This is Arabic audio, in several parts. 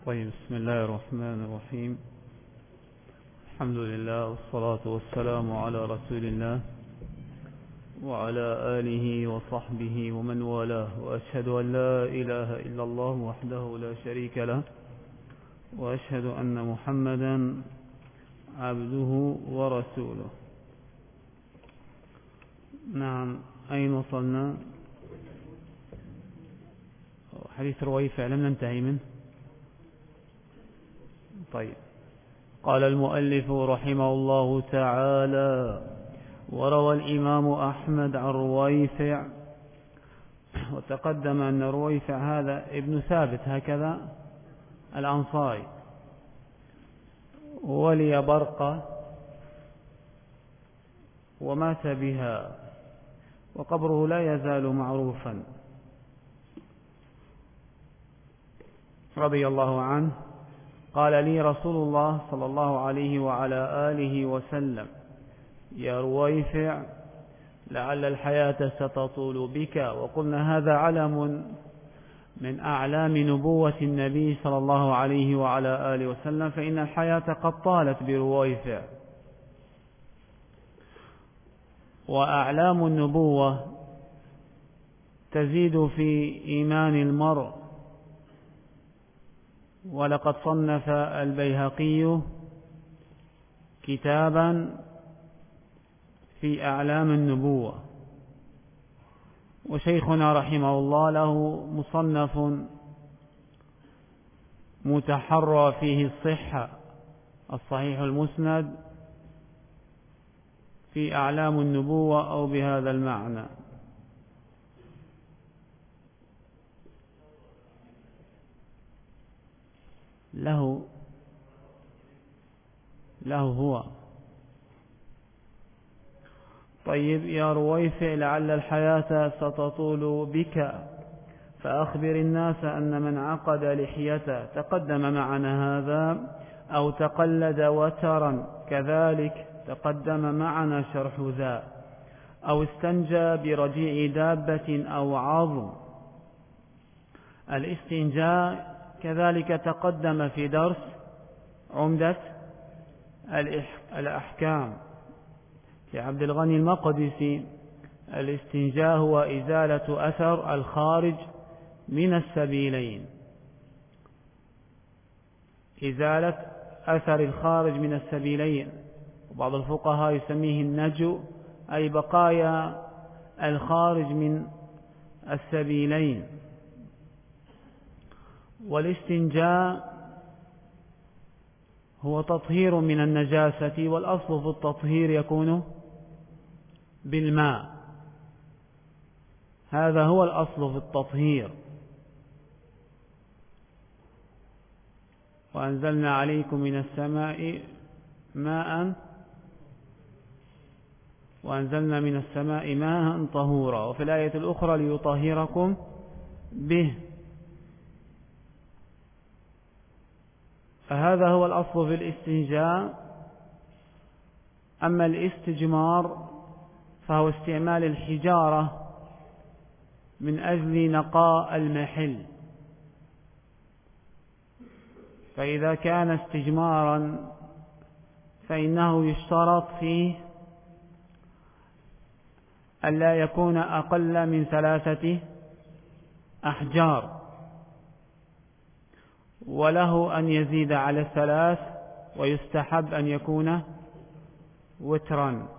طيب، بسم الله الرحمن الرحيم. الحمد لله والصلاة والسلام على رسول الله وعلى آله وصحبه ومن والاه، وأشهد أن لا إله إلا الله وحده لا شريك له، وأشهد أن محمدا عبده ورسوله. نعم، أين وصلنا؟ حديث رويفع لم ننتهي منه. طيب، قال المؤلف رحمه الله تعالى: وروى الإمام أحمد عن رويفع. وتقدم أن رويفع هذا ابن ثابت هكذا الأنصاري، ولي برقة ومات بها، وقبره لا يزال معروفا رضي الله عنه. قال لي رسول الله صلى الله عليه وعلى آله وسلم: يا رويفع، لعل الحياة ستطول بك. وقلنا هذا علم من أعلام نبوة النبي صلى الله عليه وعلى آله وسلم، فإن الحياة قد طالت برويفع. وأعلام النبوة تزيد في إيمان المرء. ولقد صنف البيهقي كتابا في أعلام النبوة، وشيخنا رحمه الله له مصنف متحرى فيه الصحة، الصحيح المسند في أعلام النبوة، أو بهذا المعنى. له هو. طيب، يا رويفع، لعل الحياة ستطول بك، فأخبر الناس أن من عقد لحيته، تقدم معنا هذا، أو تقلد وترا كذلك تقدم معنا شرح ذا، أو استنجى برجيع دابة أو عظم. الاستنجاء كذلك تقدم في درس عمدة الأحكام لعبد الغني المقدسي. الاستنجاء هو إزالة أثر الخارج من السبيلين، إزالة أثر الخارج من السبيلين. وبعض الفقهاء يسميه النجو، أي بقايا الخارج من السبيلين. والاستنجاء هو تطهير من النجاسة، والأصل في التطهير يكون بالماء. هذا هو الأصل في التطهير. وأنزلنا عليكم من السماء ماء، وأنزلنا من السماء ماء طهورا. وفي الآية الأخرى: ليطهركم به. فهذا هو الأصل في الاستنجاء. أما الاستجمار فهو استعمال الحجارة من أجل نقاء المحل. فإذا كان استجمارا فإنه يشترط فيه ألا يكون أقل من 3 أحجار، وله أن يزيد على 3، ويستحب أن يكون وترا.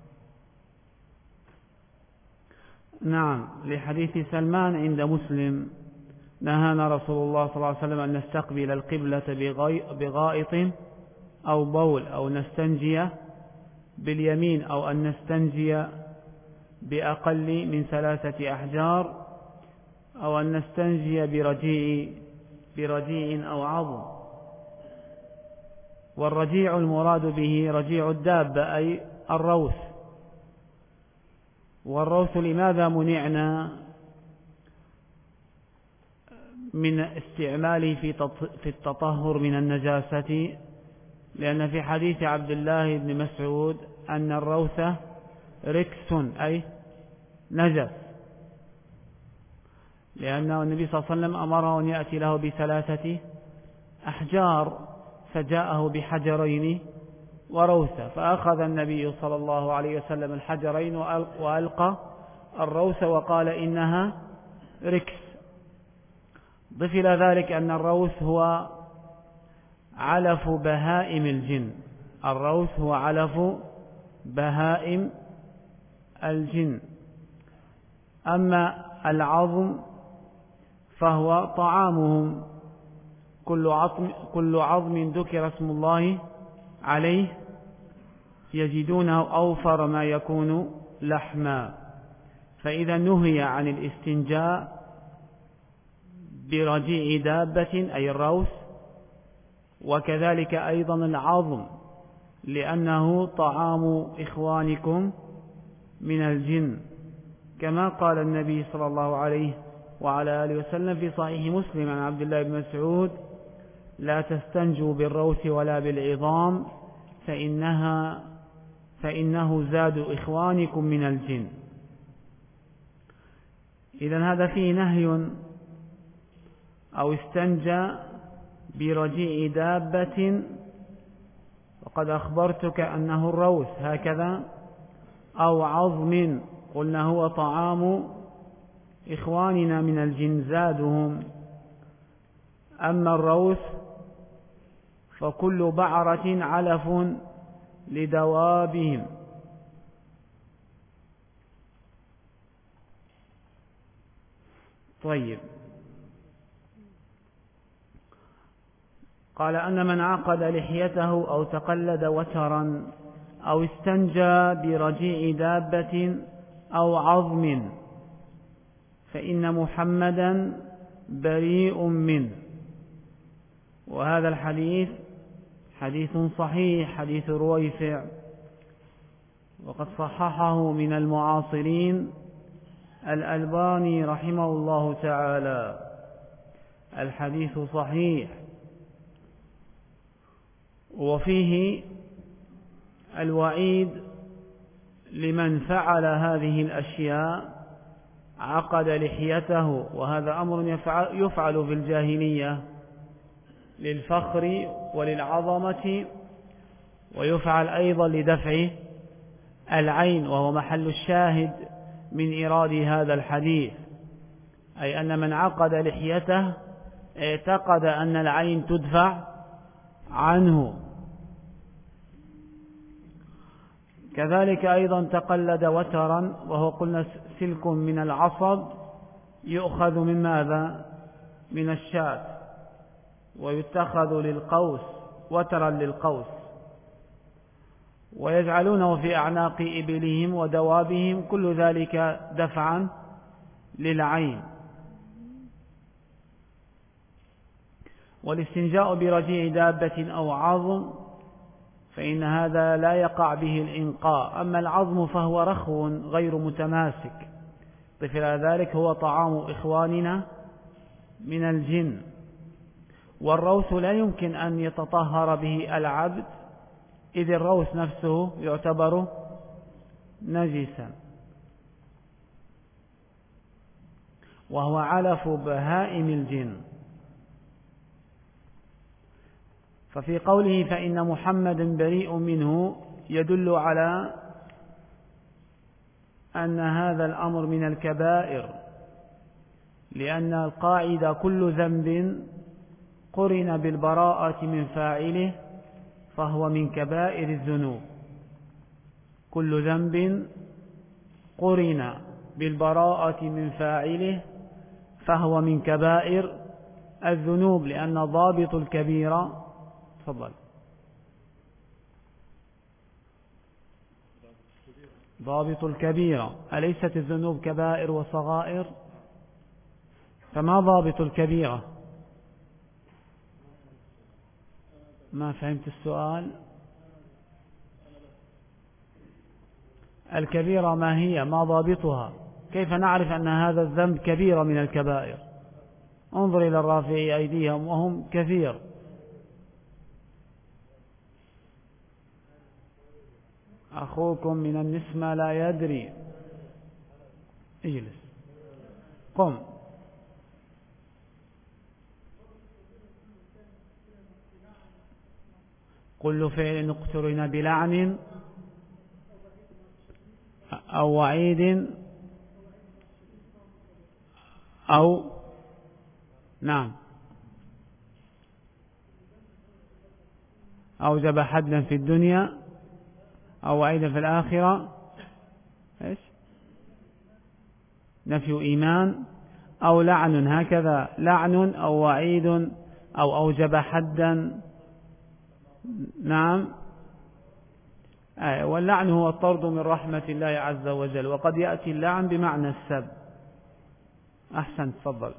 نعم، لحديث سلمان عند مسلم: نهانا رسول الله صلى الله عليه وسلم أن نستقبل القبلة بغائط أو بول، أو نستنجي باليمين، أو أن نستنجي بأقل من 3 أحجار، أو أن نستنجي برجيع أو عظم. والرجيع المراد به رجيع الدابة، أي الروث. والروث لماذا منعنا من استعماله في التطهر من النجاسة؟ لأن في حديث عبد الله بن مسعود أن الروث ركس، أي نجس، لأن النبي صلى الله عليه وسلم أمره أن يأتي له ب3 أحجار فجاءه بحجرين وروثة، فأخذ النبي صلى الله عليه وسلم الحجرين وألقى الروث وقال إنها ركس. ضف إلى ذلك أن الروث هو علف بهائم الجن، الروث هو علف بهائم الجن. أما العظم فهو طعامهم، كل عظم ذكر اسم الله عليه يجدونه أوفر ما يكون لحما. فإذا نهي عن الاستنجاء برجيع دابة أي الروث، وكذلك أيضا العظم لأنه طعام إخوانكم من الجن، كما قال النبي صلى الله عليه وعلى آله وسلم في صحيح مسلم عن عبد الله بن مسعود: لا تستنجوا بالروث ولا بالعظام فإنه زاد إخوانكم من الجن. إذن هذا فيه نهي أو استنجى برجيع دابة، وقد أخبرتك أنه الروث هكذا، أو عظم قلنا هو طعام إخواننا من الجن زادهم. أما الروث فكل بعرة علف لدوابهم. طيب، قال أن من عقد لحيته أو تقلد وترا أو استنجى برجيع دابة أو عظم فإن محمدا بريء منه. وهذا الحديث حديث صحيح، حديث رويفع، وقد صححه من المعاصرين الألباني رحمه الله تعالى. الحديث صحيح، وفيه الوعيد لمن فعل هذه الأشياء، عقد لحيته، وهذا أمر يفعل في الجاهلية للفخر وللعظمة، ويفعل أيضا لدفع العين، وهو محل الشاهد من إيراد هذا الحديث، أي أن من عقد لحيته اعتقد أن العين تدفع عنه. كذلك أيضا تقلد وترا، وهو قلنا سلك من العصب يؤخذ من ماذا؟ من الشاة، ويتخذ للقوس، وترا للقوس، ويجعلونه في أعناق إبلهم ودوابهم، كل ذلك دفعا للعين. والاستنجاء برجيع دابة أو عظم فإن هذا لا يقع به الإنقاء. أما العظم فهو رخو غير متماسك، ضف إلى ذلك هو طعام إخواننا من الجن. والروث لا يمكن أن يتطهر به العبد، إذ الروث نفسه يعتبر نجسا، وهو علف بهائم الجن. ففي قوله فإن محمدا بريء منه يدل على أن هذا الأمر من الكبائر، لأن القاعدة كل ذنب قرن بالبراءة من فاعله فهو من كبائر الذنوب. كل ذنب قرن بالبراءة من فاعله فهو من كبائر الذنوب، لأن ضابط الكبيرة، تفضل، ضابط الكبيرة، أليست الذنوب كبائر وصغائر؟ فما ضابط الكبيرة؟ ما فهمت السؤال. الكبيرة ما هي؟ ما ضابطها؟ كيف نعرف أن هذا الذنب كبيرة من الكبائر؟ انظر إلى الرافعي أيديهم وهم كثير. أخوكم من النسمة لا يدري. اجلس، قم. كل فعل اقترن بلعن أو وعيد أو نعم أوجب حدا في الدنيا أو وعيدا في الآخرة، إيش؟ نفي إيمان أو لعن، هكذا لعن أو وعيد أو أوجب حدا. نعم. واللعن هو الطرد من رحمة الله عز وجل، وقد يأتي اللعن بمعنى السب. أحسن، تفضل.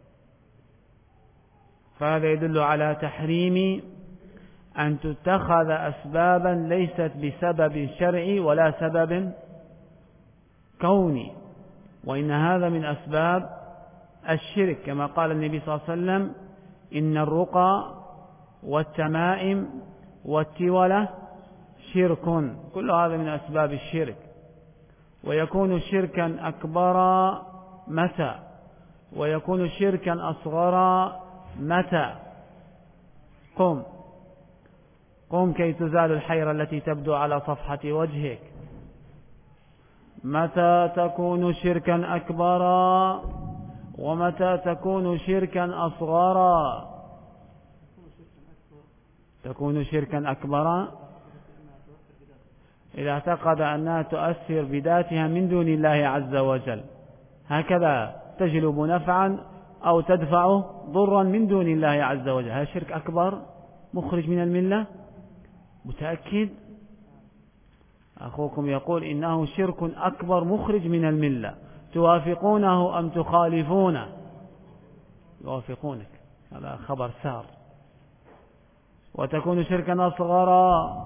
فهذا يدل على تحريم أن تتخذ أسبابا ليست بسبب شرعي ولا سبب كوني، وإن هذا من أسباب الشرك، كما قال النبي صلى الله عليه وسلم: إن الرقى والتمائم والتولة شرك. كل هذا من أسباب الشرك. ويكون شركا أكبر متى؟ ويكون شركا أصغر متى؟ قم كي تزال الحيرة التي تبدو على صفحة وجهك. متى تكون شركا أكبرا ومتى تكون شركا أصغرا؟ تكون شركا أكبرا إذا اعتقد أنها تؤثر بذاتها من دون الله عز وجل، هكذا تجلب نفعا أو تدفع ضرا من دون الله عز وجل. هذا شرك أكبر مخرج من الملة؟ متأكد؟ أخوكم يقول إنه شرك أكبر مخرج من الملة. توافقونه أم تخالفونه؟ يوافقونك، هذا خبر سار. وتكون شركا أصغرا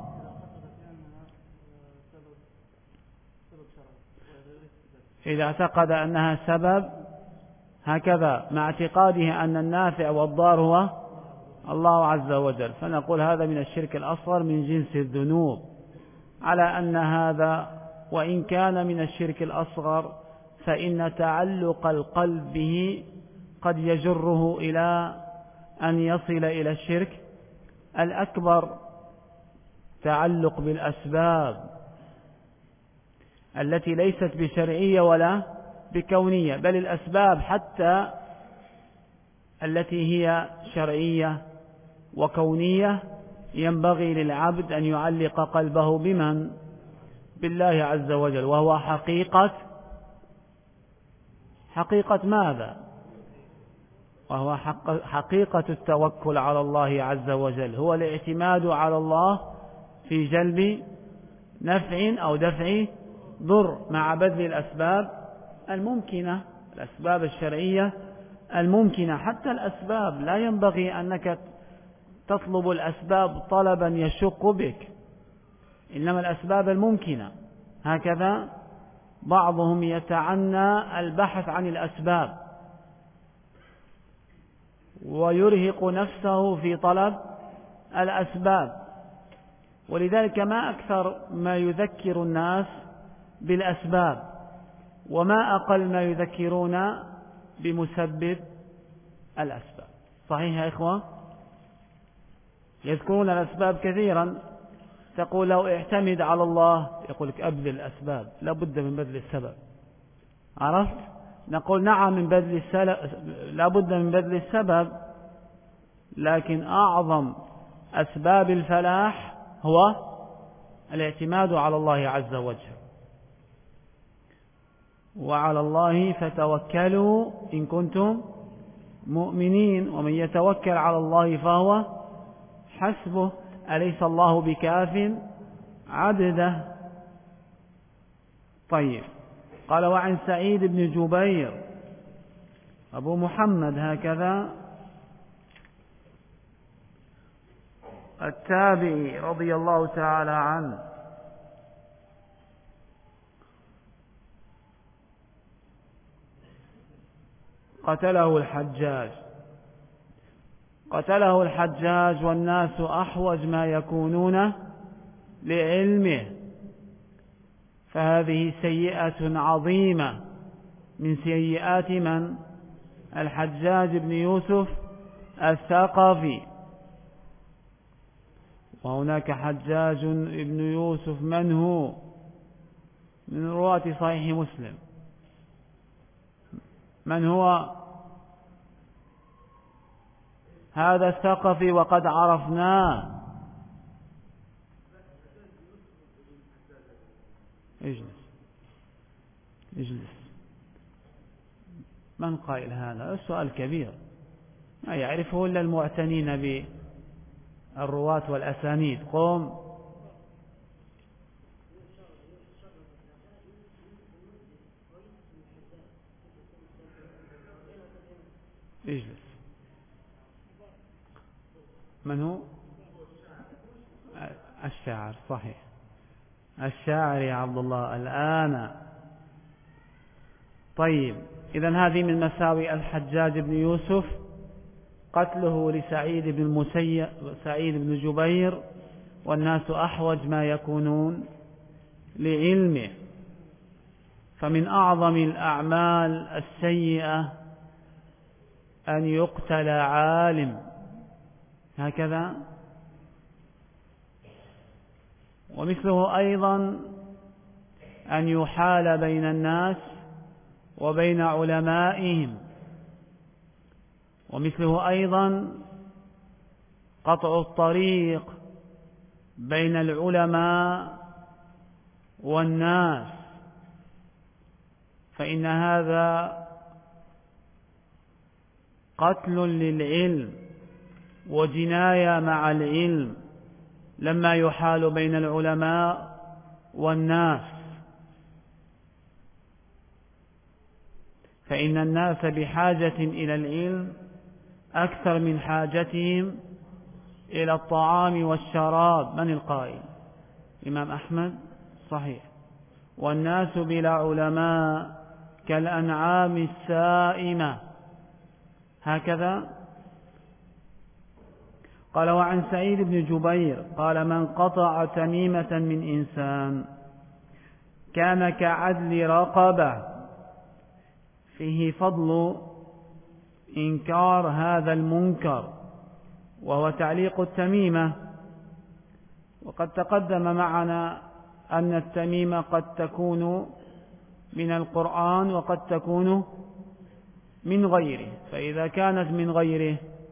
إذا اعتقد أنها سبب، هكذا مع اعتقاده أن النافع والضار هو الله عز وجل، فنقول هذا من الشرك الأصغر من جنس الذنوب، على أن هذا وإن كان من الشرك الأصغر فإن تعلق القلب به قد يجره إلى أن يصل إلى الشرك الأكبر. تعلق بالأسباب التي ليست بشرعية ولا بكونية، بل الأسباب حتى التي هي شرعية وكونية ينبغي للعبد أن يعلق قلبه بمن؟ بالله عز وجل، وهو حقيقة ماذا؟ وهو حقيقة التوكل على الله عز وجل، هو الاعتماد على الله في جلب نفع أو دفع ضر مع بذل الأسباب الممكنة، الأسباب الشرعية الممكنة. حتى الأسباب لا ينبغي أنك تطلب الأسباب طلبا يشق بك، إنما الأسباب الممكنة. هكذا بعضهم يتعنى البحث عن الأسباب ويرهق نفسه في طلب الأسباب، ولذلك ما أكثر ما يذكر الناس بالأسباب، وما أقل ما يذكرون بمسبب الأسباب. صحيح يا إخوة؟ يذكرون الأسباب كثيرا، تقول له اعتمد على الله، يقول لك أبذل الأسباب، لا بد من بذل السبب. عرفت؟ نقول نعم من بذل لا بد من بذل السبب، لكن أعظم أسباب الفلاح هو الاعتماد على الله عز وجل. وعلى الله فتوكلوا إن كنتم مؤمنين، ومن يتوكل على الله فهو حسبه، أليس الله بكاف عبده. طيب، قال: وعن سعيد بن جبير أبو محمد هكذا التابعي رضي الله تعالى عنه قتله الحجاج والناس أحوج ما يكونون لعلمه، فهذه سيئة عظيمة من سيئات من؟ الحجاج بن يوسف الثقفي. وهناك حجاج بن يوسف من هو من رواة صحيح مسلم؟ من هو؟ هذا الثقفي وقد عرفناه. اجلس. من قائل هذا؟ السؤال كبير ما يعرفه إلا المعتنين بالرواة والأسانيد. قم. اجلس. من هو؟ الشاعر. صحيح، الشاعر يا عبد الله الآن. طيب، إذن هذه من مساوئ الحجاج بن يوسف قتله لسعيد بن المسيب سعيد بن جبير، والناس أحوج ما يكونون لعلمه. فمن أعظم الأعمال السيئة أن يقتل عالم هكذا. ومثله أيضا أن يحال بين الناس وبين علمائهم. ومثله أيضا قطع الطريق بين العلماء والناس، فإن هذا قتل للعلم وجناية مع العلم لما يحال بين العلماء والناس. فإن الناس بحاجة إلى العلم أكثر من حاجتهم إلى الطعام والشراب. من القائل؟ الإمام أحمد. صحيح. والناس بلا علماء كالأنعام السائمة هكذا. قال: وعن سعيد بن جبير قال: من قطع تميمة من إنسان كان كعدل رقبة، فيه فضل إنكار هذا المنكر، وهو تعليق التميمة. وقد تقدم معنا أن التميمة قد تكون من القرآن وقد تكون من غيره، فإذا كانت من غيره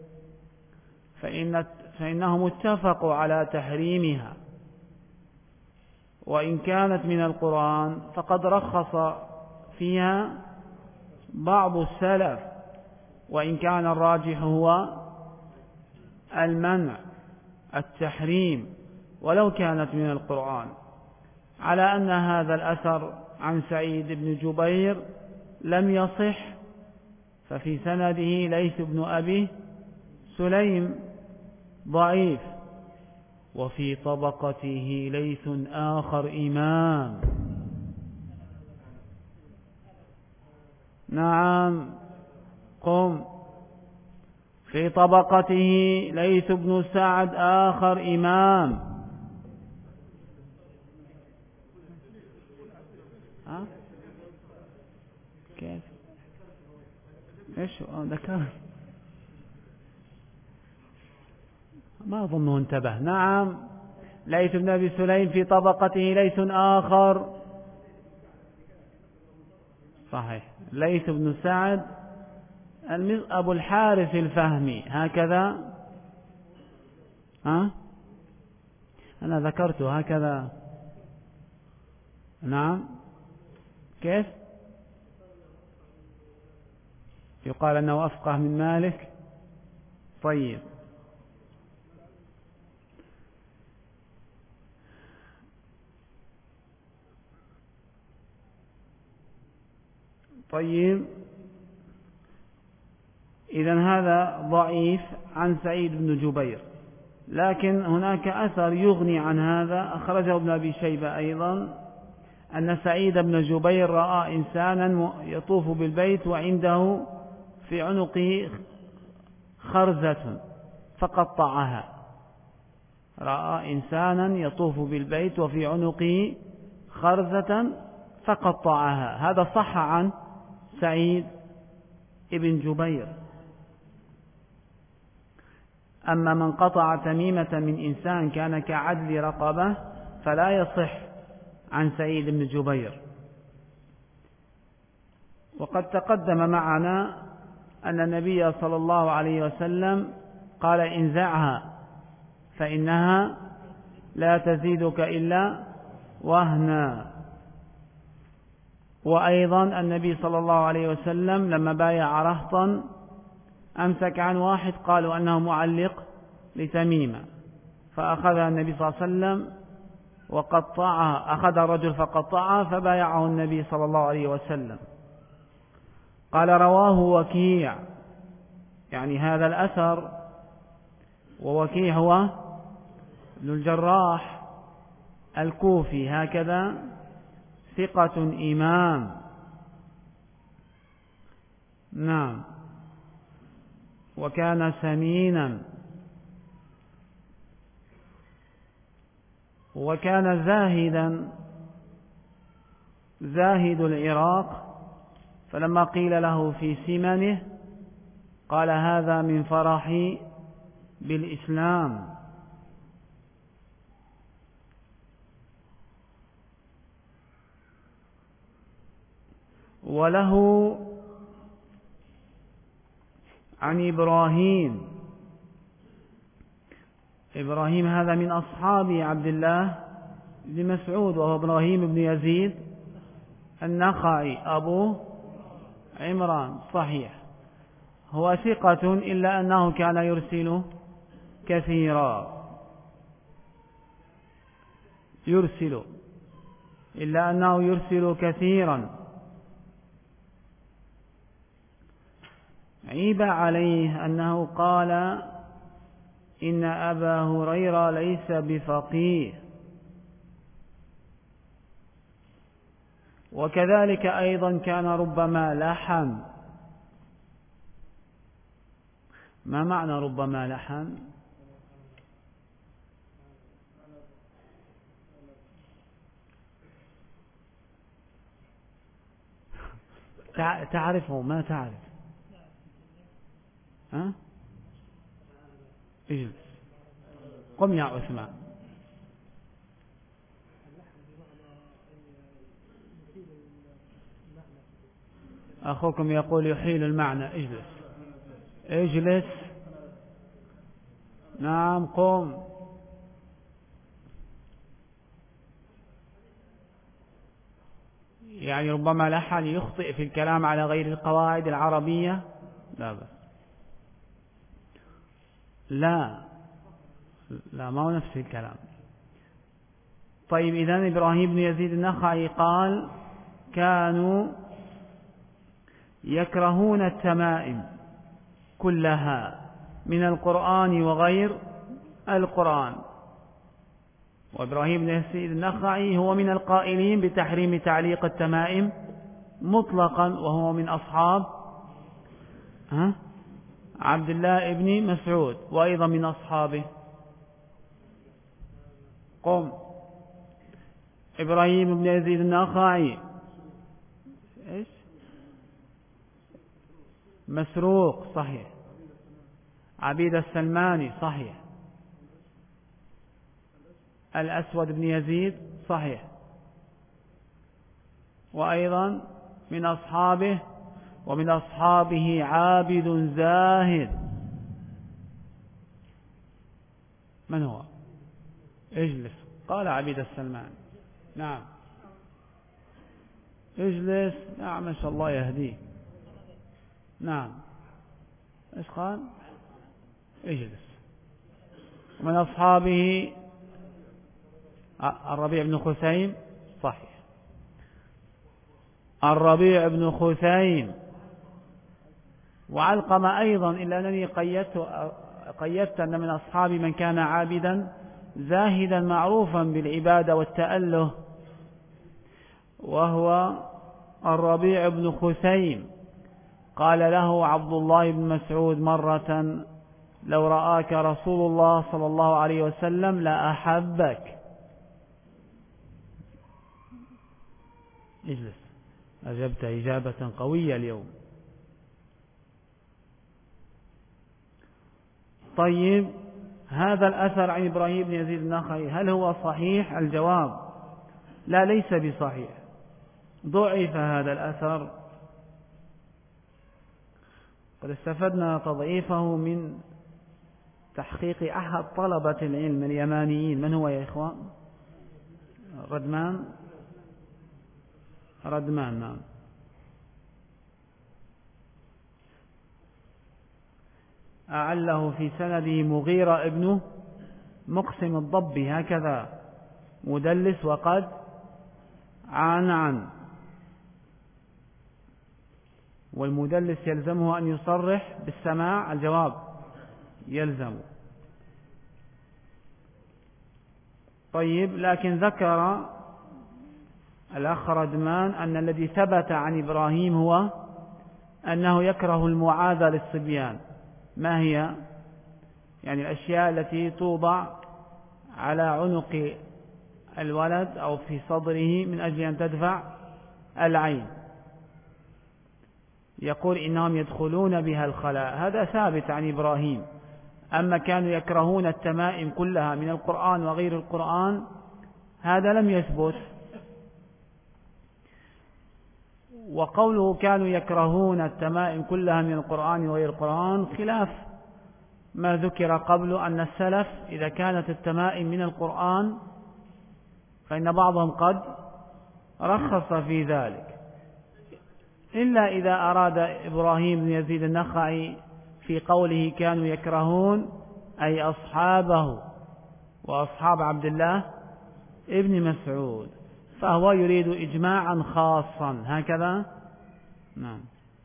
فإنهم اتفقوا على تحريمها، وإن كانت من القرآن فقد رخص فيها بعض السلف، وإن كان الراجح هو المنع التحريم ولو كانت من القرآن، على أن هذا الأثر عن سعيد بن جبير لم يصح، ففي سنده ليث بن أبي سليم ضعيف، وفي طبقته ليث آخر إمام. نعم، قم. في طبقته ليث بن سعد آخر إمام. كيف؟ إيش ذكر؟ ما أظنه انتبه. نعم، ليث بن أبي سليم في طبقته ليث آخر. صحيح، ليث بن سعد أبو الحارث الفهمي هكذا. أنا ذكرته هكذا. نعم، كيف؟ يقال أنه أفقه من مالك. طيب، إذن هذا ضعيف عن سعيد بن جبير، لكن هناك أثر يغني عن هذا أخرجه ابن أبي شيبة أيضا، أن سعيد بن جبير رأى إنسانا يطوف بالبيت وعنده في عنقه خرزة فقطعها. رأى إنسانا يطوف بالبيت وفي عنقه خرزة فقطعها. هذا صح عن سعيد بن جبير. أما من قطع تميمة من إنسان كان كعدل رقبة فلا يصح عن سعيد بن جبير. وقد تقدم معنا أن النبي صلى الله عليه وسلم قال انزعها فإنها لا تزيدك إلا وهنا. وأيضا النبي صلى الله عليه وسلم لما بايع رهطا أمسك عن واحد قالوا أنه معلق لتميمة، فأخذها النبي صلى الله عليه وسلم وقطعها، أخذ الرجل فقطعها فبايعه النبي صلى الله عليه وسلم. قال رواه وكيع، يعني هذا الأثر، ووكيع هو ابن الجراح الكوفي هكذا، ثقة إمام. نعم. وكان سمينا، وكان زاهدا، زاهد العراق، فلما قيل له في سمنه قال هذا من فرحي بالإسلام. وله عن إبراهيم هذا من أصحاب عبد الله بن مسعود، وهو إبراهيم بن يزيد النخعي أبو عمران، صحيح، هو ثقة إلا أنه كان يرسل كثيرا، إلا أنه يرسل كثيرا. عيب عليه أنه قال إن أبا هريرة ليس بفقيه. وكذلك أيضا كان ربما لحن. ما معنى ربما لحن؟ تعرفه ما تعرف؟ ها؟ اجلس، قم يا عثمان. أخوكم يقول يحيل المعنى. اجلس. نعم قم. يعني ربما لحن يخطئ في الكلام على غير القواعد العربية، لا بس. لا ما هو نفس الكلام. طيب إذن إبراهيم بن يزيد النخعي قال كانوا يكرهون التمائم كلها من القرآن وغير القرآن. وإبراهيم بن يزيد النخعي هو من القائلين بتحريم تعليق التمائم مطلقا، وهو من أصحاب عبد الله بن مسعود، وأيضا من أصحابه. قم. إبراهيم بن يزيد النخعي إيش؟ مسروق، صحيح. عبيد السلماني، صحيح. الأسود بن يزيد، صحيح. وأيضا من أصحابه، ومن أصحابه عابد زاهد. من هو؟ اجلس. قال عبيد السلمان. نعم اجلس. نعم ما شاء الله يهديك. نعم ايش قال؟ اجلس. ومن أصحابه الربيع بن خثيم، صحيح. الربيع بن خثيم. وعلقمة أيضا، إلا أنني قيدت أن من أصحاب من كان عابدا زاهدا معروفا بالعبادة والتأله، وهو الربيع بن خثيم. قال له عبد الله بن مسعود مرة لو رآك رسول الله صلى الله عليه وسلم لأحبك. اجلس. أجبت إجابة قوية اليوم. طيب، هذا الأثر عن إبراهيم بن يزيد النخعي هل هو صحيح؟ الجواب لا، ليس بصحيح، ضعف هذا الأثر. قد استفدنا تضعيفه من تحقيق أحد طلبة العلم اليمانيين. من هو يا إخوان؟ ردمان، نعم. أعله في سنده مغيرة ابن مقسم الضبي، هكذا مدلس وقد عن والمدلس يلزمه أن يصرح بالسماع. الجواب يلزم. طيب، لكن ذكر الأخ ردمان أن الذي ثبت عن إبراهيم هو أنه يكره المعاذة للصبيان. ما هي؟ يعني الأشياء التي توضع على عنق الولد أو في صدره من أجل أن تدفع العين، يقول إنهم يدخلون بها الخلاء. هذا ثابت عن إبراهيم. أما كانوا يكرهون التمائم كلها من القرآن وغير القرآن، هذا لم يثبت. وقوله كانوا يكرهون التمائم كلها من القرآن وغير القرآن خلاف ما ذكر قبل أن السلف إذا كانت التمائم من القرآن فإن بعضهم قد رخص في ذلك، إلا إذا أراد إبراهيم بن يزيد النخعي في قوله كانوا يكرهون أي أصحابه وأصحاب عبد الله ابن مسعود، فهو يريد إجماعا خاصا هكذا. نعم.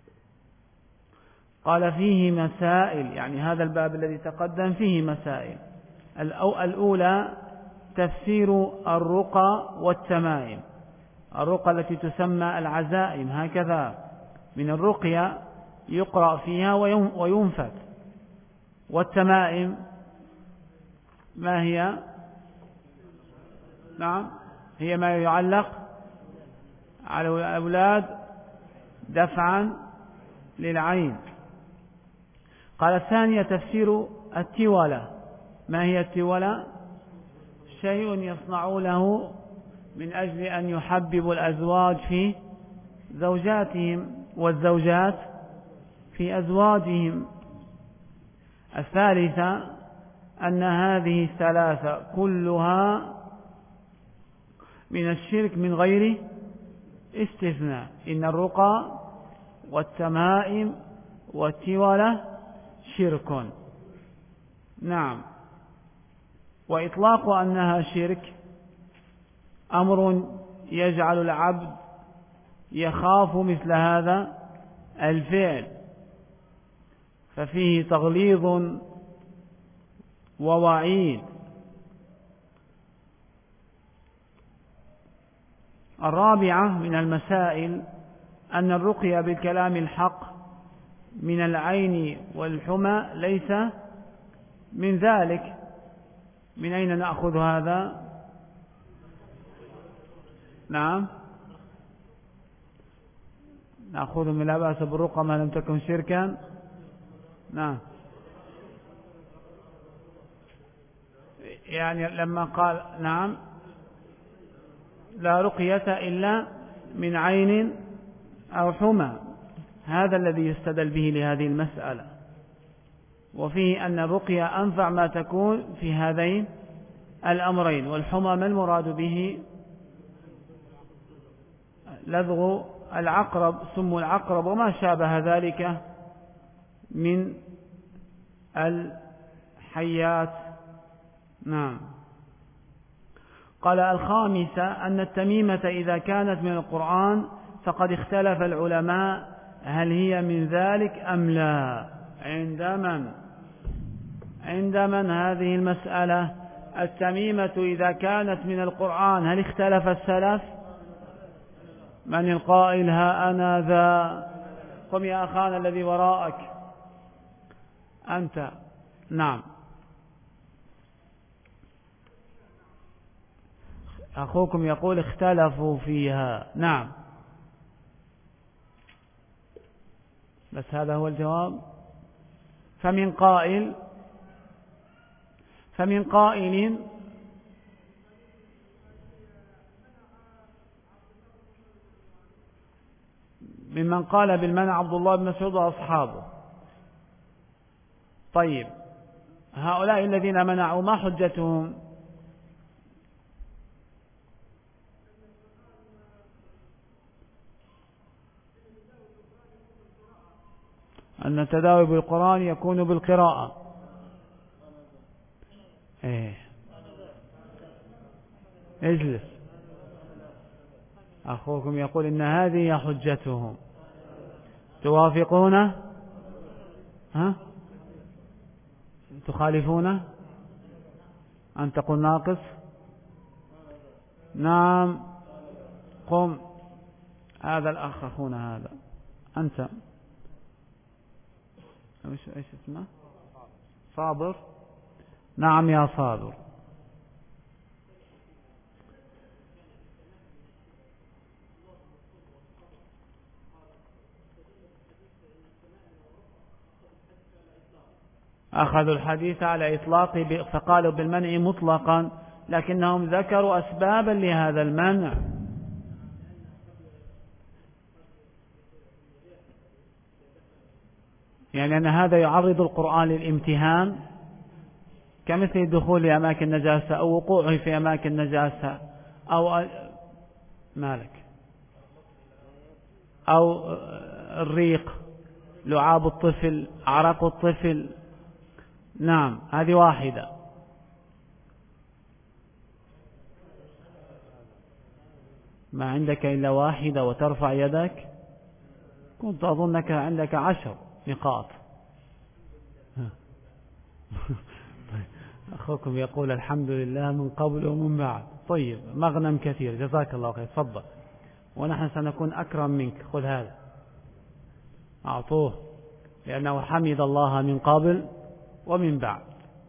قال فيه مسائل، يعني هذا الباب الذي تقدم فيه مسائل. الأولى تفسير الرقى والتمائم. الرقى التي تسمى العزائم، هكذا من الرقية يقرأ فيها وينفت. والتمائم ما هي؟ نعم، هي ما يعلق على الأولاد دفعا للعين. قال الثانية تفسير التولة. ما هي التولة؟ شيء يصنعونه من أجل أن يحببوا الأزواج في زوجاتهم والزوجات في أزواجهم. الثالثة أن هذه الثلاثة كلها من الشرك من غير استثناء. إن الرقى والتمائم والتولة شرك. نعم. وإطلاق أنها شرك أمر يجعل العبد يخاف مثل هذا الفعل، ففيه تغليظ ووعيد. الرابعة من المسائل أن الرقية بالكلام الحق من العين والحمى ليس من ذلك. من أين نأخذ هذا؟ نعم، نأخذ من لا بأس بالرقى ما لم تكن شركا. نعم، يعني لما قال نعم لا رقية إلا من عين أو حمى، هذا الذي يستدل به لهذه المسألة. وفيه أن الرقية أنفع ما تكون في هذين الأمرين. والحمى ما المراد به؟ لدغ العقرب، سم العقرب وما شابه ذلك من الحيات. نعم. قال الخامسة أن التميمة إذا كانت من القرآن فقد اختلف العلماء هل هي من ذلك أم لا. عند من هذه المسألة؟ التميمة إذا كانت من القرآن هل اختلف السلف؟ من القائل ها أنا ذا؟ قم يا أخانا الذي وراءك أنت. نعم، أخوكم يقول اختلفوا فيها. نعم، بس هذا هو الجواب. فمن قائل فمن قائل ممن قال بالمنع عبد الله بن مسعود وأصحابه. طيب هؤلاء الذين منعوا ما حجتهم؟ أن التداوي بالقرآن يكون بالقراءة. اجلس. أخوكم يقول إن هذه حجتهم. توافقونه؟ تخالفونه؟ أن تقول ناقص؟ نعم. قم. هذا الأخ أخونا هذا. أنت ايش اسمه؟ صابر. نعم يا صابر. أخذوا الحديث على إطلاقه فقالوا بالمنع مطلقا، لكنهم ذكروا أسبابا لهذا المنع. يعني أن هذا يعرض القرآن للامتهان كمثل الدخول لأماكن نجاسة أو وقوعه في أماكن نجاسة أو مالك أو الريق، لعاب الطفل، عرق الطفل. نعم هذه واحدة. ما عندك إلا واحدة وترفع يدك؟ كنت أظنك عندك 10 نقاط. أخوكم يقول الحمد لله من قبل ومن بعد. طيب مغنم كثير، جزاك الله خير. تفضل ونحن سنكون أكرم منك. خذ هذا أعطوه، لأنه حمد الله من قبل ومن بعد.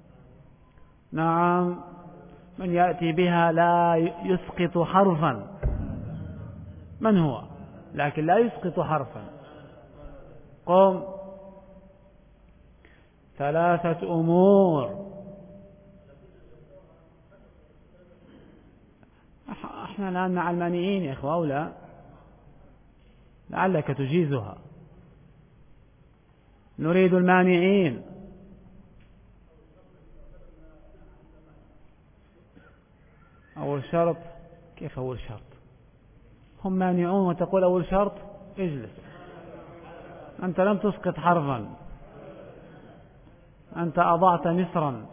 نعم. من يأتي بها لا يسقط حرفا. من هو؟ لكن لا يسقط حرفا. قم. 3 أمور. احنا الآن مع المانعين يا إخوة، أولا لعلك تجيزها. نريد المانعين. أول شرط؟ كيف أول شرط؟ هم مانعون وتقول أول شرط؟ اجلس. أنت لم تسقط حرفا، أنت أضعت مصرا.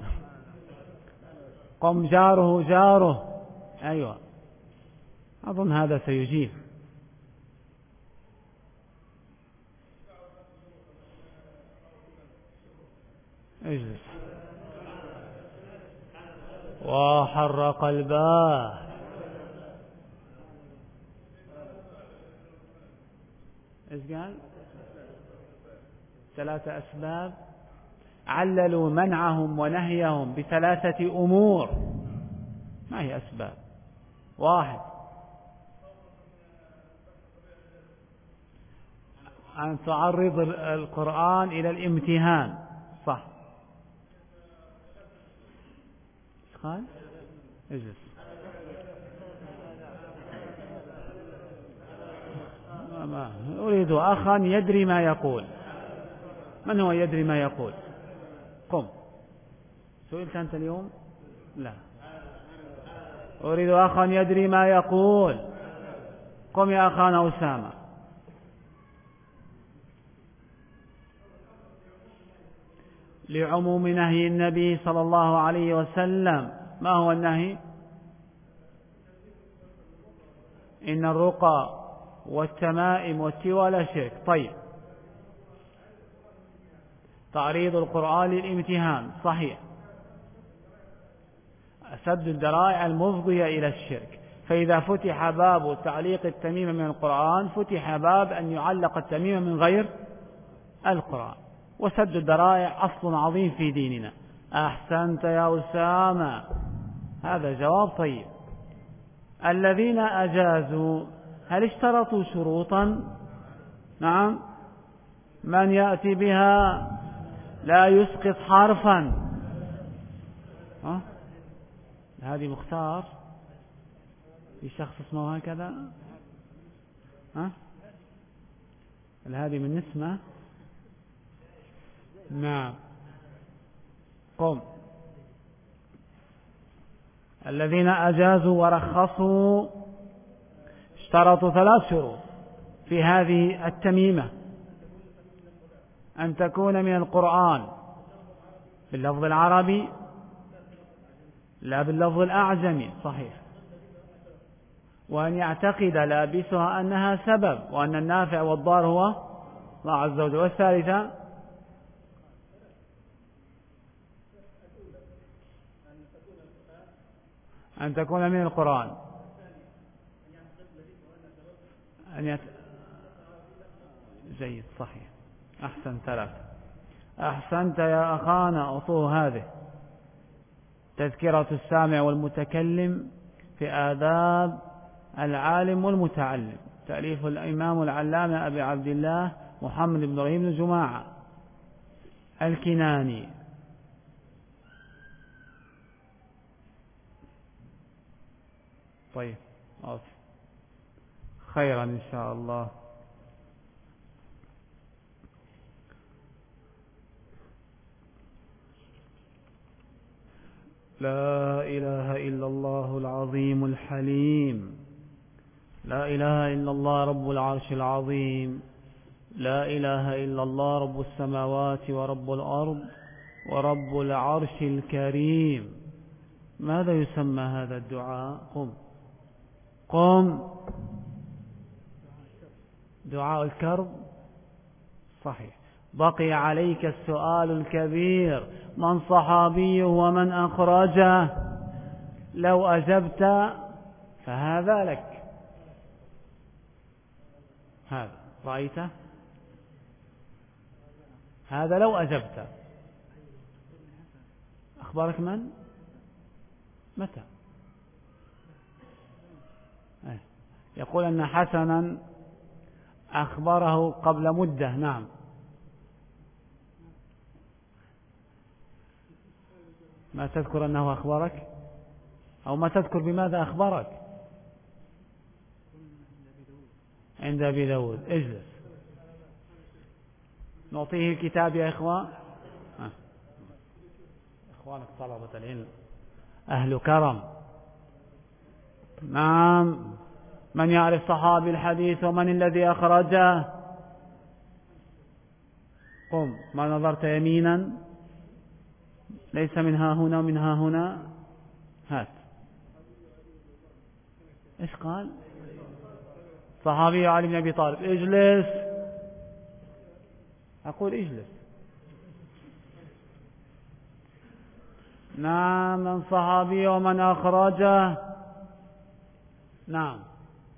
قم. جاره جاره. أيوة أظن هذا سيجيب. اجلس. وحرق الباب. ايش قال؟ 3 أسباب. عللوا منعهم ونهيهم ب3 أمور. ما هي أسباب؟ 1 أن تعرض القرآن إلى الامتهان. صح. قال اجلس. أريد أخا يدري ما يقول. من هو يدري ما يقول؟ قم. سئلت أنت اليوم؟ لا. أريد أخا يدري ما يقول. قم يا أخانا أسامة. لعموم نهي النبي صلى الله عليه وسلم. ما هو النهي؟ إن الرقى والتمائم والتوالى شرك. طيب تعريض القرآن للامتهان صحيح. سد الذرائع المفضية إلى الشرك. فإذا فتح باب تعليق التميمة من القرآن فتح باب أن يعلق التميمة من غير القرآن. وسد الذرائع أصل عظيم في ديننا. أحسنت يا أسامة، هذا جواب طيب. الذين أجازوا هل اشترطوا شروطا؟ نعم. من يأتي بها لا يسقط حرفا. ها؟ الهادي مختار في شخص اسمه هكذا؟ ها؟ الهادي من اسمه؟ نعم. قم. الذين أجازوا ورخصوا اشترطوا 3 شروط في هذه التميمة: أن تكون من القرآن باللفظ العربي لا باللفظ الأعجمي، صحيح، وأن يعتقد لابسها أنها سبب وأن النافع والضار هو الله عز وجل. والثالثة أن تكون من القرآن، جيد، صحيح، أحسن 3. أحسنت يا أخانا. أطوه هذه تذكرة السامع والمتكلم في آداب العالم والمتعلم، تأليف الإمام العلامة أبي عبد الله محمد بن إبراهيم بن جماعة الكناني. طيب، خيرا إن شاء الله. لا إله إلا الله العظيم الحليم، لا إله إلا الله رب العرش العظيم، لا إله إلا الله رب السماوات ورب الأرض ورب العرش الكريم. ماذا يسمى هذا الدعاء؟ قم قم. دعاء الكرب، صحيح. بقي عليك السؤال الكبير: من صحابيه ومن أخرجه؟ لو أجبت فهذا لك. هذا رأيته؟ هذا لو أجبت. أخبرك من؟ متى؟ يقول أن حسنا أخبره قبل مدة. نعم. ما تذكر أنه أخبرك، أو ما تذكر بماذا أخبرك؟ عند أبي داود. اجلس، نعطيه الكتاب يا إخوان. إخوانك طلبة العلم أهل كرم. نعم. من يعرف صحابي الحديث ومن الذي أخرجه؟ قم. ما نظرت يمينا؟ ليس من ها هنا ومن ها هنا. هات. إيش قال؟ صحابي علي بن أبي طالب. اجلس. أقول اجلس. نعم. من صحابي ومن أخرجه؟ نعم.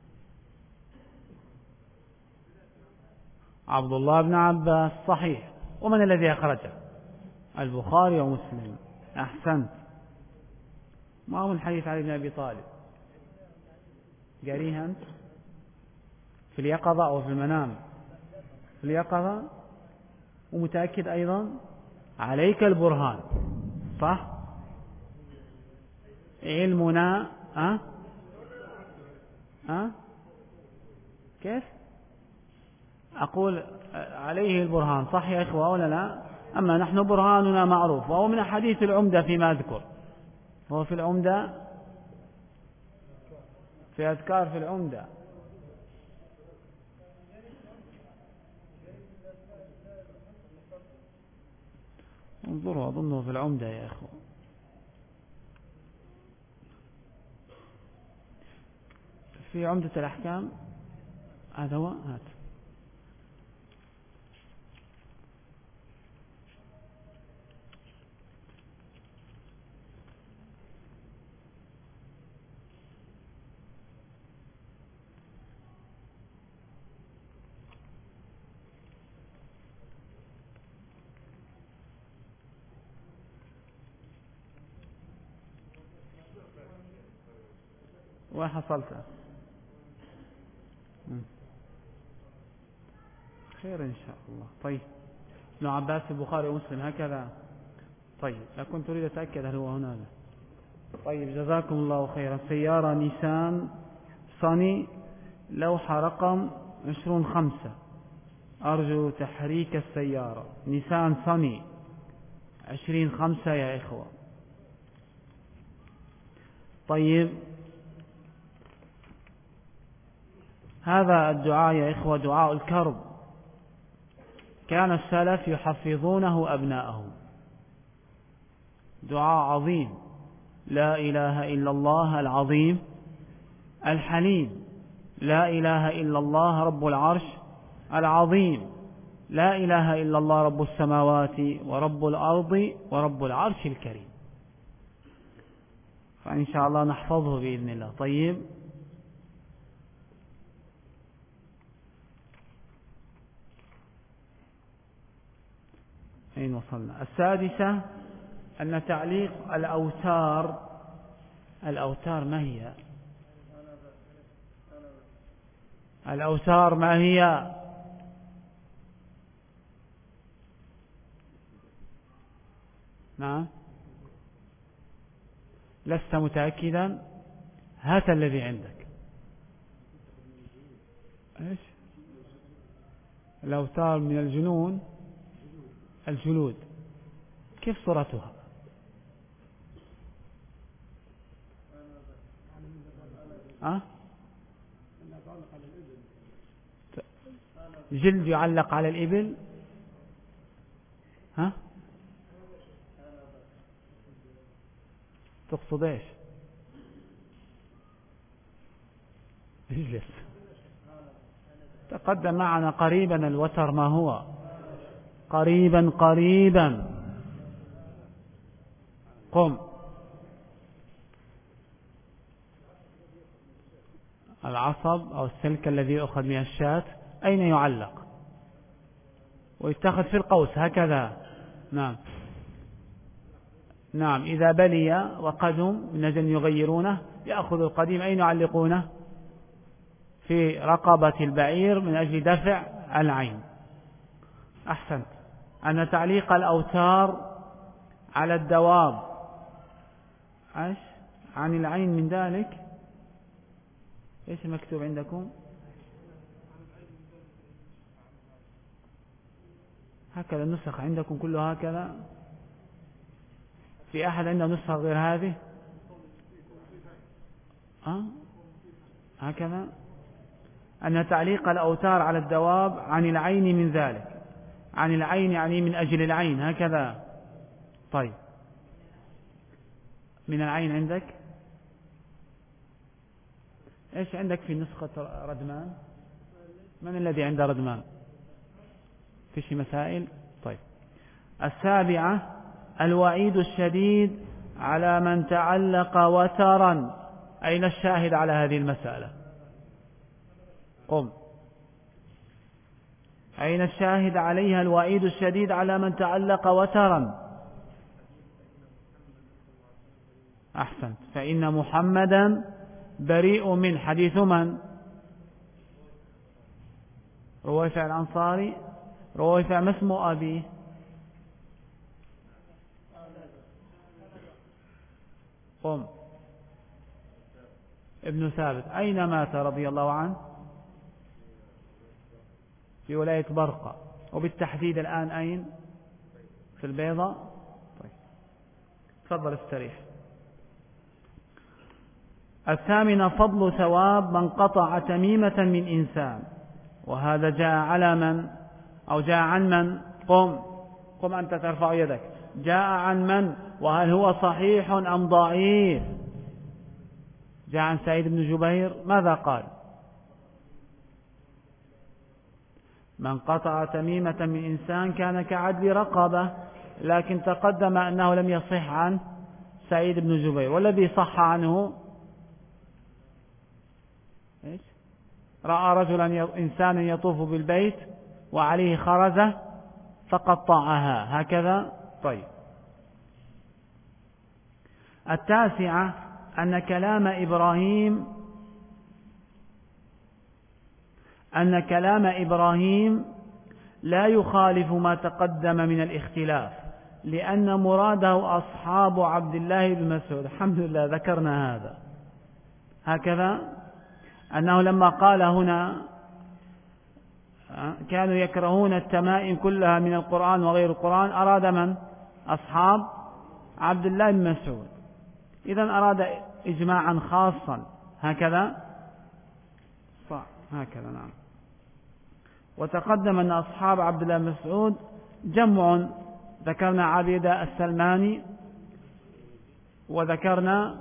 عبد الله بن عباس، صحيح. ومن الذي أخرجه؟ البخاري ومسلم. أحسنت. ما هو الحديث علي بن أبي طالب؟ قريها أنت في اليقظة أو في المنام؟ في اليقظة. ومتأكد أيضا؟ عليك البرهان، صح. علمنا كيف أقول عليه البرهان، صح يا إخوة ولا لا؟ أما نحن برهاننا معروف، وهو من حديث العمدة فيما أذكر، هو في العمدة، في أذكار في العمدة. انظروا، أظنه في العمدة يا إخوة. في عمدة الأحكام. هذا هو. هات. وين حصلت؟ خير إن شاء الله. طيب. ابن عباس البخاري ومسلم هكذا. طيب، كنت أريد أتأكد هل هو هنا. طيب، جزاكم الله خيرا. سيارة نيسان صني، لوحة رقم 20/5. أرجو تحريك السيارة. نيسان صني 20/5 يا إخوة. طيب، هذا الدعاء يا إخوة دعاء الكرب، كان السلف يحفظونه أبناءهم. دعاء عظيم: لا إله إلا الله العظيم الحليم، لا إله إلا الله رب العرش العظيم، لا إله إلا الله رب السماوات ورب الأرض ورب العرش الكريم. فإن شاء الله نحفظه بإذن الله. طيب، أين وصلنا؟ السادسة أن تعليق الأوتار ما هي؟ الأوتار ما هي؟ نعم، لست متأكدا؟ هات الذي عندك. إيش؟ الأوتار من الجلود. كيف صورتها؟ جلد يعلق على الإبل. تقصد ايش؟ اجلس. تقدم معنا قريبا الوتر ما هو؟ قريبا. قم. العصب أو السلك الذي يؤخذ من الشاة. أين يعلق؟ ويتخذ في القوس هكذا. نعم، إذا بلي وقدم من أجل يغيرونه، يأخذ القديم. أين يعلقونه؟ في رقبة البعير من أجل دفع العين. أحسنت. أن تعليق الأوتار على الدواب عن العين من ذلك. إيش المكتوب عندكم؟ هكذا النسخ عندكم كله هكذا؟ في أحد عنده نسخة غير هذه؟ هكذا. أن تعليق الأوتار على الدواب عن العين من ذلك. عن العين يعني من أجل العين هكذا. طيب، من العين عندك؟ إيش عندك في نسخة ردمان؟ من الذي عنده ردمان؟ فيش مسائل؟ طيب. السابعة الوعيد الشديد على من تعلق وترا. أين الشاهد على هذه المسألة؟ قم. أين الشاهد عليها؟ الوعيد الشديد على من تعلق وترا. أحسنت. فإن محمدا بريء من حديث من؟ رويفع الأنصاري. رويفع ما اسم أبيه؟ قم. ابن ثابت. أين مات رضي الله عنه؟ في ولاية برقة، وبالتحديد الآن أين؟ في البيضاء. طيب، تفضل استريح. الثامنة فضل ثواب من قطع تميمة من إنسان، وهذا جاء على من أو جاء عن من؟ قم أنت ترفع يدك. جاء عن من؟ وهل هو صحيح أم ضعيف؟ جاء عن سعيد بن جبير. ماذا قال؟ من قطع تميمة من إنسان كان كعدل رقبة. لكن تقدم أنه لم يصح عن سعيد بن جبير. والذي صح عنه إيش؟ رأى رجلا إنسان يطوف بالبيت وعليه خرزة فقطعها هكذا. طيب. التاسعة أن كلام إبراهيم لا يخالف ما تقدم من الاختلاف، لأن مراده أصحاب عبد الله بن مسعود. الحمد لله ذكرنا هذا هكذا، أنه لما قال هنا كانوا يكرهون التمائم كلها من القرآن وغير القرآن، أراد من؟ أصحاب عبد الله بن مسعود. إذن أراد إجماعا خاصا هكذا صح هكذا. نعم. وتقدم أن أصحاب عبد الله بن مسعود جمع، ذكرنا عبيدة السلماني، وذكرنا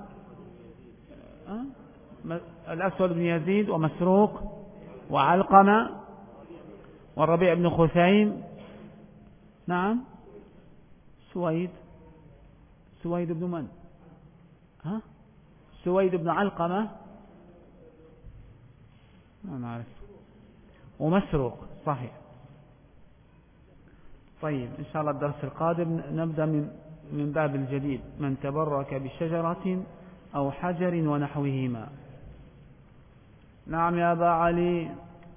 الأسود بن يزيد ومسروق وعلقمة والربيع بن خثيم. نعم. سويد بن من؟ سويد بن علقمة ما نعرف، ومسروق صحيح. طيب إن شاء الله الدرس القادم نبدأ من باب الجديد، من تبرك بشجرة أو حجر ونحوهما. نعم يا أبا علي.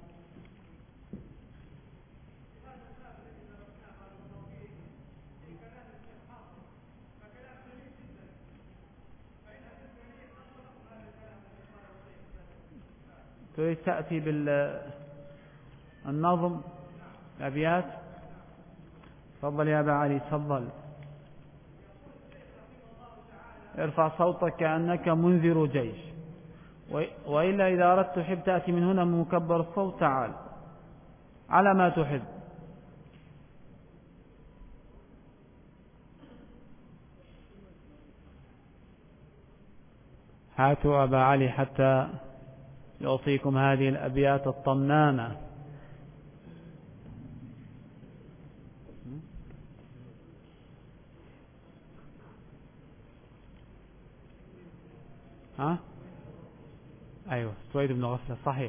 تريد تأتي بالنظم الأبيات؟ تفضل يا أبا علي تفضل. ارفع صوتك كأنك منذر جيش، وإلا إذا أردت تحب تأتي من هنا من مكبر الصوت تعال على ما تحب. هاتوا أبا علي حتى يعطيكم هذه الأبيات الطنانة. أيوة سويد بن غفلة صحيح.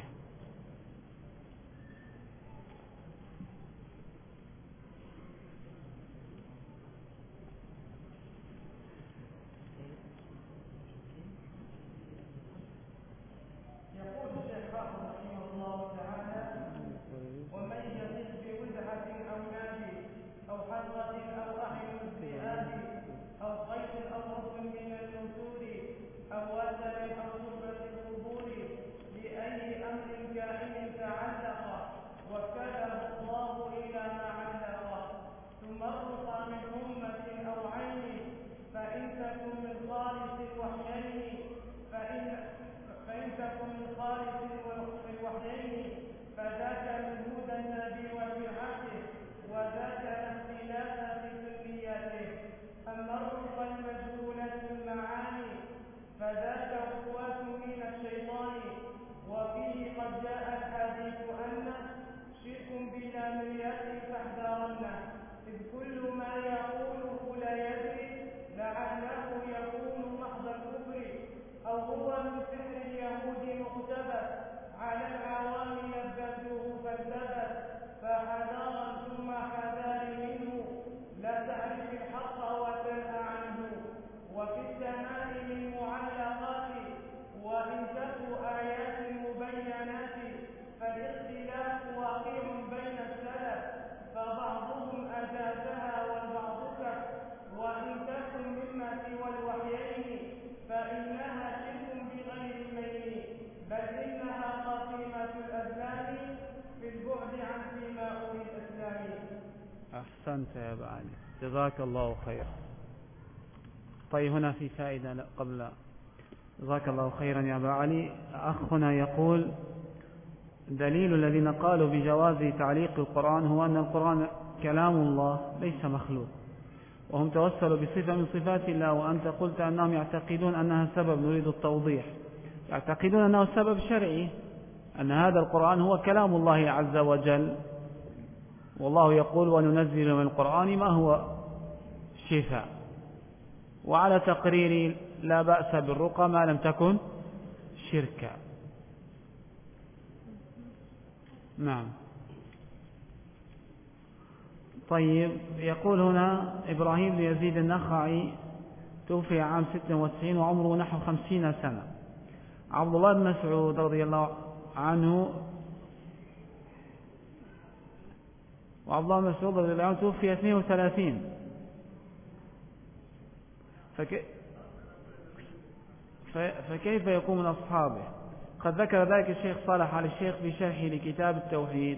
أحسنت يا أبا علي جزاك الله خير. طيب هنا في فائدة قبل. جزاك الله خيرا يا أبا علي. أخنا يقول دليل الذين قالوا بجواز تعليق القرآن هو أن القرآن كلام الله ليس مخلوق، وهم توسلوا بصفة من صفات الله، وأنت قلت أنهم يعتقدون أنها سبب. نريد التوضيح. يعتقدون أنه سبب شرعي، أن هذا القرآن هو كلام الله عز وجل، والله يقول وننزل من القرآن ما هو شفاء. وعلى تقرير لا بأس بالرقى ما لم تكن شركا. نعم. طيب يقول هنا إبراهيم بن يزيد النخعي توفي عام 96 وعمره نحو 50 سنة. عبد الله بن مسعود رضي الله عنه وعبد الله بن مسعود رضي الله عنه توفي 32 فكيف يكون من أصحابه؟ قد ذكر ذلك الشيخ صالح علي الشيخ في شرحه لكتاب التوحيد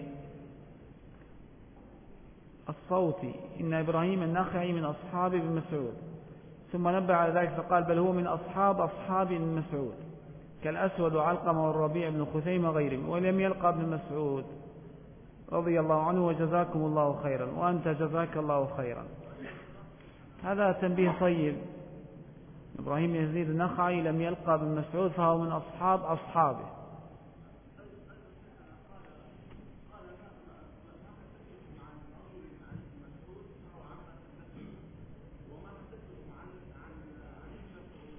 الصوتي إن إبراهيم النخعي من أصحاب ابن مسعود، ثم نبه على ذلك فقال بل هو من أصحاب ابن مسعود كالأسود وعلقمة والربيع بن خثيمة وغيرهم، ولم يلقى ابن مسعود رضي الله عنه وجزاكم الله خيرا وأنت جزاك الله خيرا. هذا تنبيه طيب. إبراهيم يزيد النخعي لم يلقى ابن مسعود فهو من أصحابه.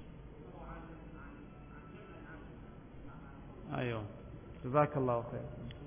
أيوه جزاك الله خير.